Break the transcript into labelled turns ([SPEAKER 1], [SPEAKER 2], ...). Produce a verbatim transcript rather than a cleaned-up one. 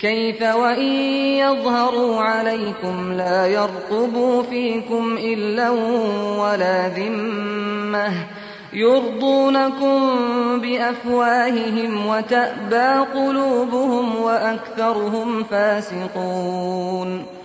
[SPEAKER 1] كيف وإن يظهروا عليكم لا يرقبوا فيكم إلا ولا ذمة يرضونكم بأفواههم وتأبى قلوبهم وأكثرهم فاسقون